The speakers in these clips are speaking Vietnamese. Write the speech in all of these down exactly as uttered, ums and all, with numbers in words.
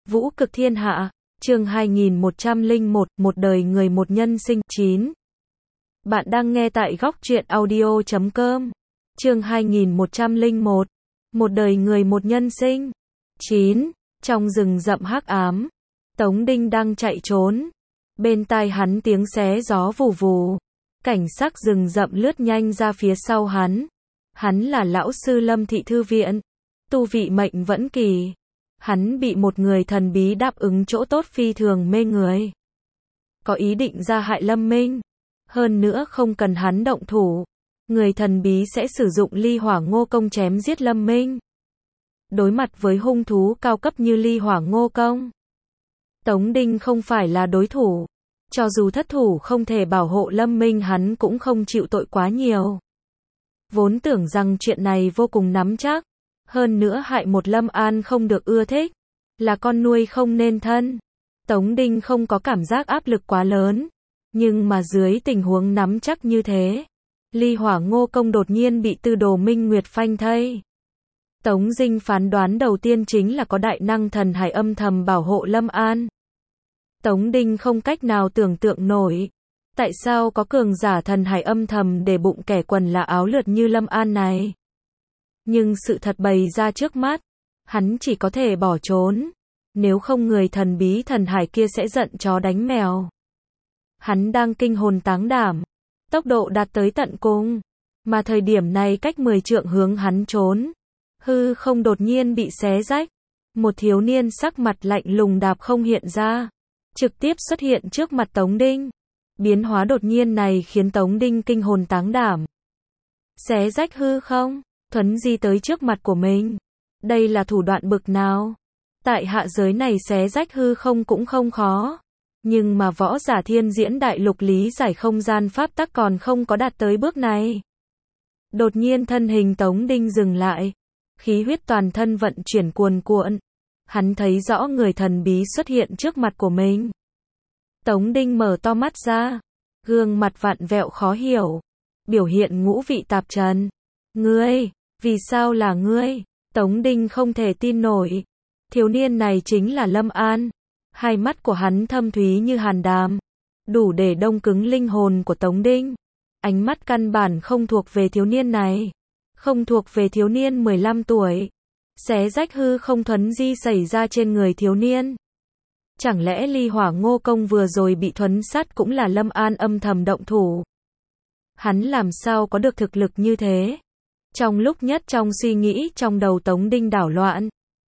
Vũ cực thiên hạ, chương hai nghìn một trăm lẻ một, một đời người một nhân sinh, chín. Bạn đang nghe tại góc truyện audio chấm com. Chương hai nghìn một trăm lẻ một, một đời người một nhân sinh, chín. Trong rừng rậm hắc ám, Tống Đinh đang chạy trốn. Bên tai hắn tiếng xé gió vù vù. Cảnh sắc rừng rậm lướt nhanh ra phía sau hắn. Hắn là lão sư Lâm Thị Thư Viện. Tu vị mệnh vẫn kỳ. Hắn bị một người thần bí đáp ứng chỗ tốt phi thường mê người. Có ý định ra hại Lâm Minh. Hơn nữa không cần hắn động thủ. Người thần bí sẽ sử dụng ly hỏa ngô công chém giết Lâm Minh. Đối mặt với hung thú cao cấp như ly hỏa ngô công, Tống Đinh không phải là đối thủ. Cho dù thất thủ không thể bảo hộ Lâm Minh, hắn cũng không chịu tội quá nhiều. Vốn tưởng rằng chuyện này vô cùng nắm chắc. Hơn nữa hại một Lâm An không được ưa thích. Là con nuôi không nên thân. Tống Đinh không có cảm giác áp lực quá lớn. Nhưng mà dưới tình huống nắm chắc như thế, ly hỏa ngô công đột nhiên bị Tư Đồ Minh Nguyệt phanh thây. Tống Dinh phán đoán đầu tiên chính là có đại năng thần hải âm thầm bảo hộ Lâm An. Tống Đinh không cách nào tưởng tượng nổi. Tại sao có cường giả thần hải âm thầm để bụng kẻ quần là áo lượt như Lâm An này? Nhưng sự thật bày ra trước mắt, hắn chỉ có thể bỏ trốn. Nếu không người thần bí thần hải kia sẽ giận chó đánh mèo. Hắn đang kinh hồn táng đảm, tốc độ đạt tới tận cùng. Mà thời điểm này cách mười trượng hướng hắn trốn, hư không đột nhiên bị xé rách. Một thiếu niên sắc mặt lạnh lùng đạp không hiện ra, trực tiếp xuất hiện trước mặt Tống Đinh. Biến hóa đột nhiên này khiến Tống Đinh kinh hồn táng đảm. Xé rách hư không, thuấn di tới trước mặt của mình. Đây là thủ đoạn bực nào? Tại hạ giới này xé rách hư không cũng không khó. Nhưng mà võ giả thiên diễn đại lục lý giải không gian pháp tắc còn không có đạt tới bước này. Đột nhiên thân hình Tống Đinh dừng lại. Khí huyết toàn thân vận chuyển cuồn cuộn. Hắn thấy rõ người thần bí xuất hiện trước mặt của mình. Tống Đinh mở to mắt ra. Gương mặt vặn vẹo khó hiểu. Biểu hiện ngũ vị tạp trần. Ngươi, vì sao là ngươi? Tống Đinh không thể tin nổi. Thiếu niên này chính là Lâm An. Hai mắt của hắn thâm thúy như hàn đàm, đủ để đông cứng linh hồn của Tống Đinh. Ánh mắt căn bản không thuộc về thiếu niên này. Không thuộc về thiếu niên mười lăm tuổi. Xé rách hư không thuấn di xảy ra trên người thiếu niên. Chẳng lẽ ly hỏa ngô công vừa rồi bị thuấn sát cũng là Lâm An âm thầm động thủ? Hắn làm sao có được thực lực như thế? Trong lúc nhất trong suy nghĩ trong đầu Tống Đinh đảo loạn.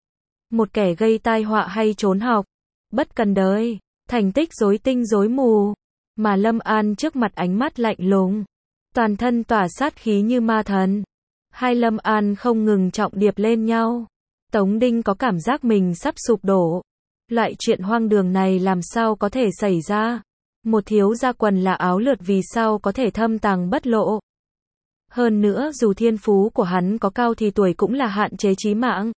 Một kẻ gây tai họa hay trốn học, bất cần đời, thành tích rối tinh rối mù. Mà Lâm An trước mặt ánh mắt lạnh lùng, toàn thân tỏa sát khí như ma thần. Hai Lâm An không ngừng trọng điệp lên nhau. Tống Đinh có cảm giác mình sắp sụp đổ. Loại chuyện hoang đường này làm sao có thể xảy ra? Một thiếu gia quần là áo lượt vì sao có thể thâm tàng bất lộ? Hơn nữa dù thiên phú của hắn có cao thì tuổi cũng là hạn chế chí mạng.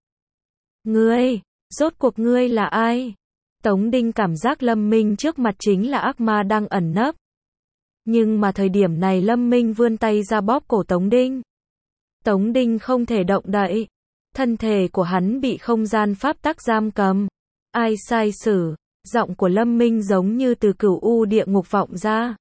Ngươi, rốt cuộc ngươi là ai? Tống Đinh cảm giác Lâm Minh trước mặt chính là ác ma đang ẩn nấp. Nhưng mà thời điểm này Lâm Minh vươn tay ra bóp cổ Tống Đinh. Tống Đinh không thể động đậy. Thân thể của hắn bị không gian pháp tắc giam cầm. Ai sai sử? Giọng của Lâm Minh giống như từ cửu u địa ngục vọng ra,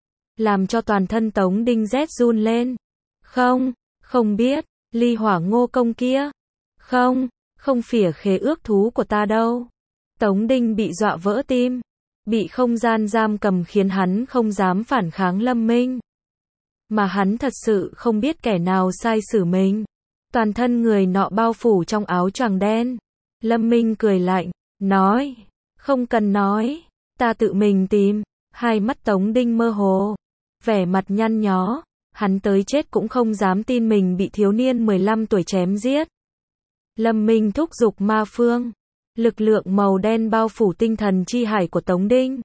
làm cho toàn thân Tống Đinh rét run lên. Không, không biết, ly hỏa ngô công kia. Không, không phỉa khế ước thú của ta đâu. Tống Đinh bị dọa vỡ tim. Bị không gian giam cầm khiến hắn không dám phản kháng Lâm Minh. Mà hắn thật sự không biết kẻ nào sai xử mình. Toàn thân người nọ bao phủ trong áo choàng đen. Lâm Minh cười lạnh, nói, không cần nói, ta tự mình tìm. Hai mắt Tống Đinh mơ hồ, vẻ mặt nhăn nhó. Hắn tới chết cũng không dám tin mình bị thiếu niên mười lăm tuổi chém giết. Lâm Minh thúc giục ma phương. Lực lượng màu đen bao phủ tinh thần chi hải của Tống Đinh.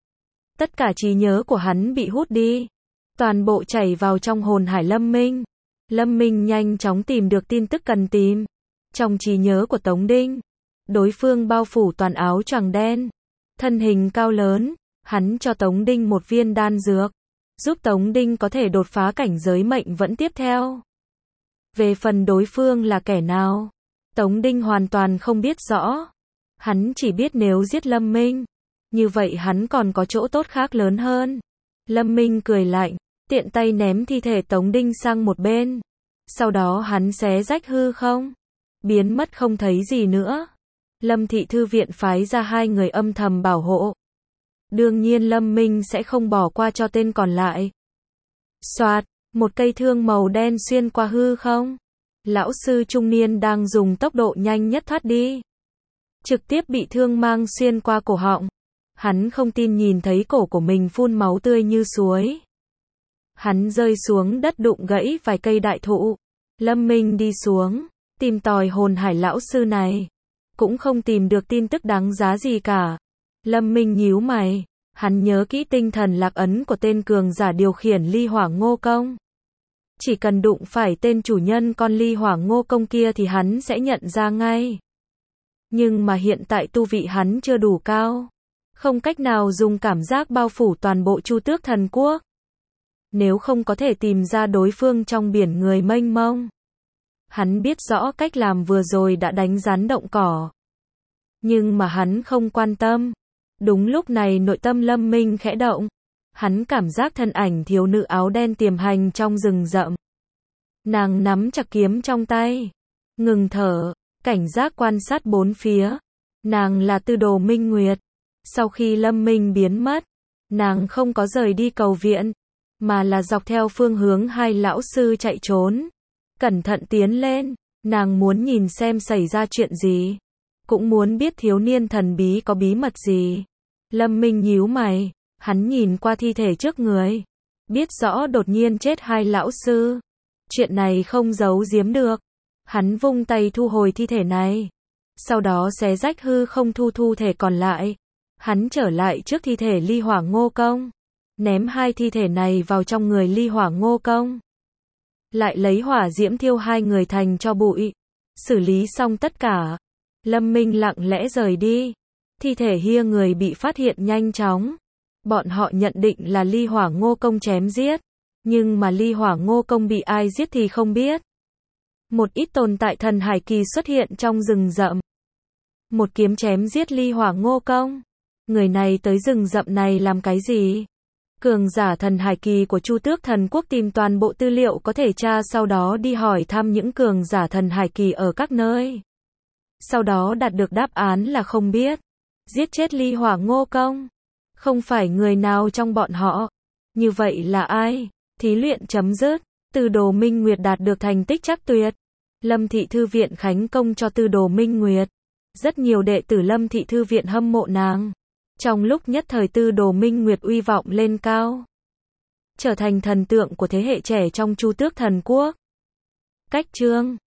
Tất cả trí nhớ của hắn bị hút đi. Toàn bộ chảy vào trong hồn hải Lâm Minh. Lâm Minh nhanh chóng tìm được tin tức cần tìm. Trong trí nhớ của Tống Đinh, đối phương bao phủ toàn áo choàng đen. Thân hình cao lớn, hắn cho Tống Đinh một viên đan dược. Giúp Tống Đinh có thể đột phá cảnh giới mệnh vẫn tiếp theo. Về phần đối phương là kẻ nào, Tống Đinh hoàn toàn không biết rõ. Hắn chỉ biết nếu giết Lâm Minh, như vậy hắn còn có chỗ tốt khác lớn hơn. Lâm Minh cười lạnh, tiện tay ném thi thể Tống Đinh sang một bên. Sau đó hắn xé rách hư không, biến mất không thấy gì nữa. Lâm thị thư viện phái ra hai người âm thầm bảo hộ. Đương nhiên Lâm Minh sẽ không bỏ qua cho tên còn lại. Soạt, một cây thương màu đen xuyên qua hư không. Lão sư trung niên đang dùng tốc độ nhanh nhất thoát đi. Trực tiếp bị thương mang xuyên qua cổ họng. Hắn không tin nhìn thấy cổ của mình phun máu tươi như suối. Hắn rơi xuống đất đụng gãy vài cây đại thụ. Lâm Minh đi xuống, tìm tòi hồn hải lão sư này. Cũng không tìm được tin tức đáng giá gì cả. Lâm Minh nhíu mày, hắn nhớ kỹ tinh thần lạc ấn của tên cường giả điều khiển ly hỏa ngô công. Chỉ cần đụng phải tên chủ nhân con ly hỏa ngô công kia thì hắn sẽ nhận ra ngay. Nhưng mà hiện tại tu vị hắn chưa đủ cao. Không cách nào dùng cảm giác bao phủ toàn bộ Chu Tước Thần Quốc. Nếu không có thể tìm ra đối phương trong biển người mênh mông. Hắn biết rõ cách làm vừa rồi đã đánh rắn động cỏ. Nhưng mà hắn không quan tâm. Đúng lúc này nội tâm Lâm Minh khẽ động. Hắn cảm giác thân ảnh thiếu nữ áo đen tiềm hành trong rừng rậm. Nàng nắm chặt kiếm trong tay. Ngừng thở, cảnh giác quan sát bốn phía. Nàng là Tư Đồ Minh Nguyệt. Sau khi Lâm Minh biến mất, nàng không có rời đi cầu viện, mà là dọc theo phương hướng hai lão sư chạy trốn. Cẩn thận tiến lên, nàng muốn nhìn xem xảy ra chuyện gì. Cũng muốn biết thiếu niên thần bí có bí mật gì. Lâm Minh nhíu mày, hắn nhìn qua thi thể trước người. Biết rõ đột nhiên chết hai lão sư. Chuyện này không giấu giếm được. Hắn vung tay thu hồi thi thể này. Sau đó xé rách hư không thu thu thể còn lại. Hắn trở lại trước thi thể ly hỏa ngô công. Ném hai thi thể này vào trong người ly hỏa ngô công. Lại lấy hỏa diễm thiêu hai người thành cho bụi. Xử lý xong tất cả. Lâm Minh lặng lẽ rời đi. Thi thể hia người bị phát hiện nhanh chóng. Bọn họ nhận định là ly hỏa ngô công chém giết. Nhưng mà ly hỏa ngô công bị ai giết thì không biết. Một ít tồn tại thần hải kỳ xuất hiện trong rừng rậm. Một kiếm chém giết ly hỏa ngô công. Người này tới rừng rậm này làm cái gì? Cường giả thần hải kỳ của Chu Tước Thần Quốc tìm toàn bộ tư liệu có thể tra, sau đó đi hỏi thăm những cường giả thần hải kỳ ở các nơi. Sau đó đạt được đáp án là không biết. Giết chết ly hỏa ngô công. Không phải người nào trong bọn họ. Như vậy là ai? Thí luyện chấm dứt. Tư Đồ Minh Nguyệt đạt được thành tích chắc tuyệt. Lâm thị thư viện khánh công cho Tư Đồ Minh Nguyệt. Rất nhiều đệ tử Lâm thị thư viện hâm mộ nàng. Trong lúc nhất thời Tư Đồ Minh Nguyệt uy vọng lên cao. Trở thành thần tượng của thế hệ trẻ trong Chu Tước Thần Quốc. Cách chương